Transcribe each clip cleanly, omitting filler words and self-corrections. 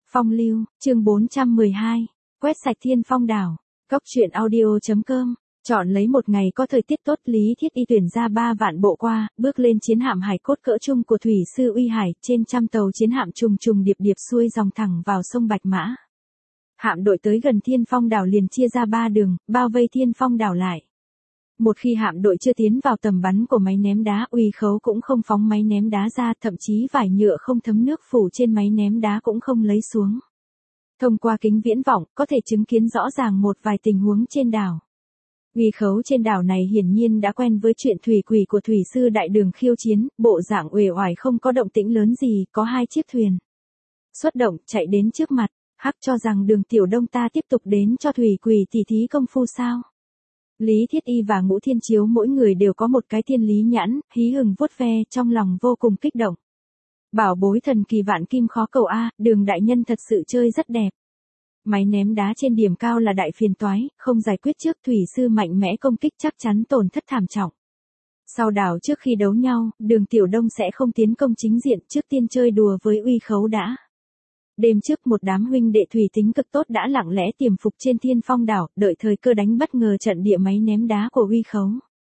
Phong lưu, chương 412. Quét sạch Thiên Phong đảo. Cốc truyện audio.com. Chọn lấy một ngày có thời tiết tốt, Lý Thiết Y tuyển ra 3 vạn bộ qua, bước lên chiến hạm hải cốt cỡ trung của thủy sư Uy Hải, trên trăm tàu chiến hạm trùng trùng điệp điệp xuôi dòng thẳng vào sông Bạch Mã. Hạm đội tới gần Thiên Phong đảo liền chia ra 3 đường, bao vây Thiên Phong đảo lại. Một khi hạm đội chưa tiến vào tầm bắn của máy ném đá, Uy Khấu cũng không phóng máy ném đá ra, thậm chí vải nhựa không thấm nước phủ trên máy ném đá cũng không lấy xuống. Thông qua kính viễn vọng, có thể chứng kiến rõ ràng một vài tình huống trên đảo. Uy Khấu trên đảo này hiển nhiên đã quen với chuyện thủy quỷ của thủy sư đại đường khiêu chiến, bộ dạng uể oải không có động tĩnh lớn gì, có 2 chiếc thuyền xuất động chạy đến trước mặt, hắc cho rằng Đường Tiểu Đông ta tiếp tục đến cho thủy quỷ tỉ thí công phu sao? Lý Thiết Y và Ngũ Thiên Chiếu mỗi người đều có một cái thiên lý nhãn, hí hửng vuốt ve, trong lòng vô cùng kích động. Bảo bối thần kỳ vạn kim khó cầu a, Đường đại nhân thật sự chơi rất đẹp. Máy ném đá trên điểm cao là đại phiền toái, không giải quyết trước thủy sư mạnh mẽ công kích chắc chắn tổn thất thảm trọng. Sau đảo trước khi đấu nhau, Đường Tiểu Đông sẽ không tiến công chính diện, trước tiên chơi đùa với Uy Khấu đã. Đêm trước một đám huynh đệ thủy tính cực tốt đã lặng lẽ tiềm phục trên Thiên Phong đảo, đợi thời cơ đánh bất ngờ trận địa máy ném đá của Uy Khấu.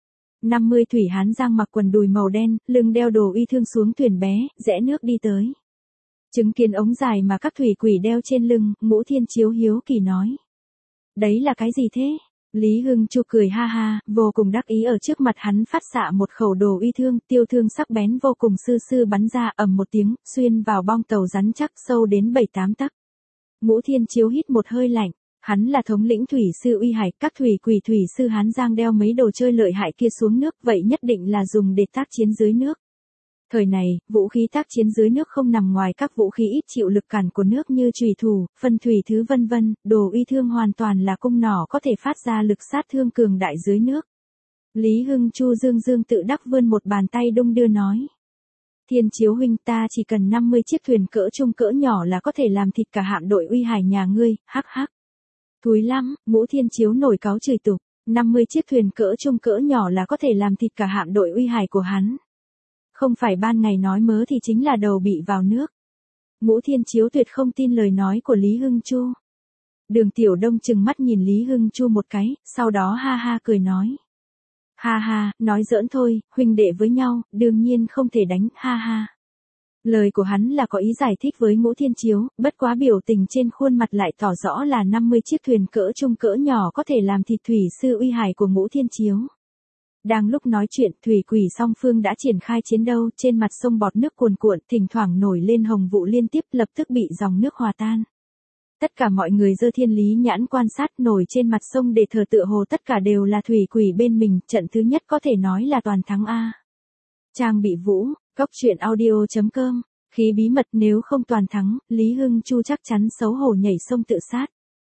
50 thủy hán giang mặc quần đùi màu đen, lưng đeo đồ uy thương xuống thuyền bé, rẽ nước đi tới. Chứng kiến ống dài mà các thủy quỷ đeo trên lưng, Ngũ Thiên Chiếu hiếu kỳ nói. Đấy là cái gì thế? Lý Hưng Chu cười ha ha, vô cùng đắc ý ở trước mặt hắn phát xạ một khẩu đồ uy thương, tiêu thương sắc bén vô cùng sư sư bắn ra ầm một tiếng, xuyên vào bong tàu rắn chắc sâu đến 7-8 tấc. Ngũ Thiên Chiếu hít một hơi lạnh, hắn là thống lĩnh thủy sư Uy Hải, các thủy quỷ thủy sư Hán Giang đeo mấy đồ chơi lợi hại kia xuống nước, vậy nhất định là dùng để tác chiến dưới nước. Thời này, vũ khí tác chiến dưới nước không nằm ngoài các vũ khí ít chịu lực cản của nước như chùy thủ, phân thủy thứ vân vân, đồ uy thương hoàn toàn là cung nỏ có thể phát ra lực sát thương cường đại dưới nước. Lý Hưng Chu dương dương tự đắc vươn một bàn tay đung đưa nói. Thiên Chiếu huynh, ta chỉ cần 50 chiếc thuyền cỡ trung cỡ nhỏ là có thể làm thịt cả hạm đội Uy Hải nhà ngươi, hắc hắc. Thúi lắm, Ngũ Thiên Chiếu nổi cáu chửi tục, 50 chiếc thuyền cỡ trung cỡ nhỏ là có thể làm thịt cả hạm đội Uy Hải của hắn. Không phải ban ngày nói mớ thì chính là đầu bị vào nước. Ngũ Thiên Chiếu tuyệt không tin lời nói của Lý Hưng Chu. Đường Tiểu Đông chừng mắt nhìn Lý Hưng Chu một cái, sau đó ha ha cười nói. Ha ha, nói giỡn thôi, huynh đệ với nhau, đương nhiên không thể đánh, ha ha. Lời của hắn là có ý giải thích với Ngũ Thiên Chiếu, bất quá biểu tình trên khuôn mặt lại tỏ rõ là 50 chiếc thuyền cỡ trung cỡ nhỏ có thể làm thịt thủy sư Uy Hải của Ngũ Thiên Chiếu. Đang lúc nói chuyện, thủy quỷ song phương đã triển khai chiến đấu, trên mặt sông bọt nước cuồn cuộn, thỉnh thoảng nổi lên hồng vụ liên tiếp, lập tức bị dòng nước hòa tan. Tất cả mọi người giơ thiên lý nhãn quan sát, nổi trên mặt sông để thờ tựa hồ tất cả đều là thủy quỷ bên mình, trận thứ nhất có thể nói là toàn thắng a. Trang bị Vũ, Cốc truyện audio.com. Khí bí mật, nếu không toàn thắng, Lý Hưng Chu chắc chắn xấu hổ nhảy sông tự sát.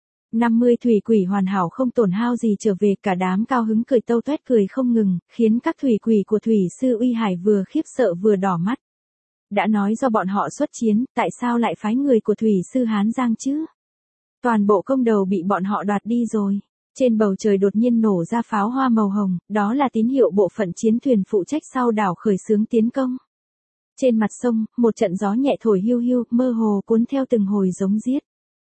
50 thủy quỷ hoàn hảo không tổn hao gì trở về, cả đám cao hứng cười tâu tuét cười không ngừng, khiến các thủy quỷ của thủy sư Uy Hải vừa khiếp sợ vừa đỏ mắt. Đã nói do bọn họ xuất chiến, tại sao lại phái người của thủy sư Hán Giang chứ? Toàn bộ công đầu bị bọn họ đoạt đi rồi. Trên bầu trời đột nhiên nổ ra pháo hoa màu hồng, đó là tín hiệu bộ phận chiến thuyền phụ trách sau đảo khởi xướng tiến công. Trên mặt sông, một trận gió nhẹ thổi hiu hiu, mơ hồ cuốn theo từng hồi giống giết.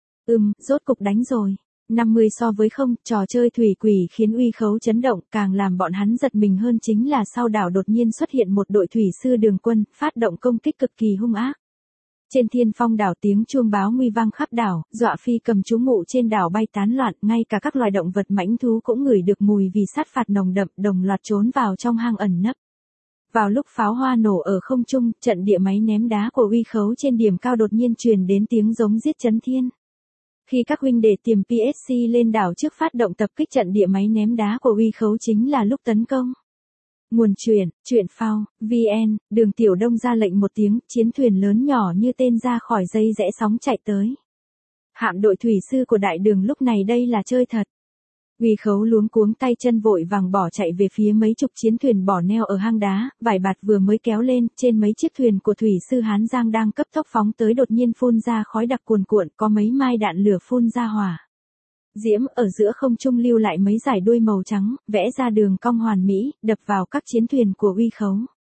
Rốt cục đánh rồi. 50 so với 0, trò chơi thủy quỷ khiến Uy Khấu chấn động, càng làm bọn hắn giật mình hơn chính là sau đảo đột nhiên xuất hiện một đội thủy sư đường quân, phát động công kích cực kỳ hung ác. Trên Thiên Phong đảo tiếng chuông báo nguy vang khắp đảo, dọa phi cầm trú ngụ trên đảo bay tán loạn, ngay cả các loài động vật mãnh thú cũng ngửi được mùi vì sát phạt nồng đậm, đồng loạt trốn vào trong hang ẩn nấp. Vào lúc pháo hoa nổ ở không trung, trận địa máy ném đá của Uy Khấu trên điểm cao đột nhiên truyền đến tiếng giống giết chấn thiên. Khi các huynh đệ tiềm PSC lên đảo trước phát động tập kích trận địa máy ném đá của Uy Khấu chính là lúc tấn công. Nguồn truyện phao, VN, Đường Tiểu Đông ra lệnh một tiếng, chiến thuyền lớn nhỏ như tên ra khỏi dây rẽ sóng chạy tới. Hạm đội thủy sư của đại đường lúc này đây là chơi thật. Uy Khấu luống cuống tay chân vội vàng bỏ chạy về phía mấy chục chiến thuyền bỏ neo ở hang đá, vải bạt vừa mới kéo lên, trên mấy chiếc thuyền của thủy sư Hán Giang đang cấp tốc phóng tới đột nhiên phun ra khói đặc cuồn cuộn, có mấy mai đạn lửa phun ra hỏa diễm ở giữa không trung lưu lại mấy dải đuôi màu trắng, vẽ ra đường cong hoàn mỹ, đập vào các chiến thuyền của Uy Khấu.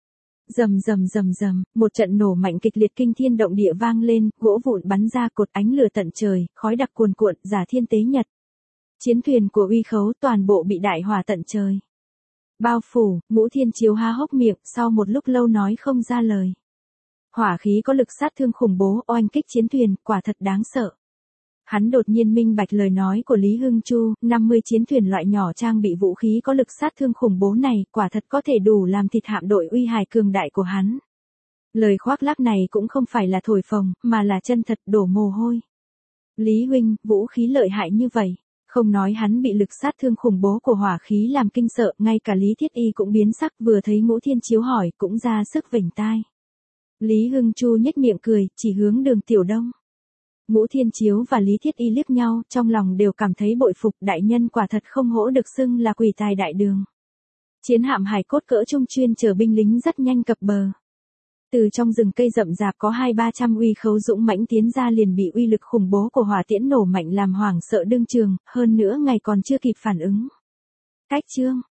Rầm rầm rầm rầm, một trận nổ mạnh kịch liệt kinh thiên động địa vang lên, gỗ vụn bắn ra cột ánh lửa tận trời, khói đặc cuồn cuộn, giả thiên tế nhật. Chiến thuyền của Uy Khấu toàn bộ bị đại hỏa tận trời bao phủ, Ngũ Thiên Chiếu há hốc miệng, sau một lúc lâu nói không ra lời. Hỏa khí có lực sát thương khủng bố, oanh kích chiến thuyền, quả thật đáng sợ. Hắn đột nhiên minh bạch lời nói của Lý Hưng Chu, 50 chiến thuyền loại nhỏ trang bị vũ khí có lực sát thương khủng bố này, quả thật có thể đủ làm thịt hạm đội uy hải cường đại của hắn. Lời khoác lác này cũng không phải là thổi phồng, mà là chân thật, đổ mồ hôi. Lý huynh, vũ khí lợi hại như vậy. Không nói hắn bị lực sát thương khủng bố của hỏa khí làm kinh sợ, ngay cả Lý Thiết Y cũng biến sắc, vừa thấy Ngũ Thiên Chiếu hỏi, cũng ra sức vểnh tai. Lý Hưng Chu nhếch miệng cười, chỉ hướng Đường Tiểu Đông. Ngũ Thiên Chiếu và Lý Thiết Y liếc nhau, trong lòng đều cảm thấy bội phục, đại nhân quả thật không hổ được xưng là quỷ tài đại đường. Chiến hạm hải cốt cỡ trung chuyên chở binh lính rất nhanh cập bờ. Từ trong rừng cây rậm rạp có 200-300 Uy Khấu dũng mãnh tiến ra liền bị uy lực khủng bố của hỏa tiễn nổ mạnh làm hoảng sợ đương trường, hơn nữa ngày còn chưa kịp phản ứng. Cách chương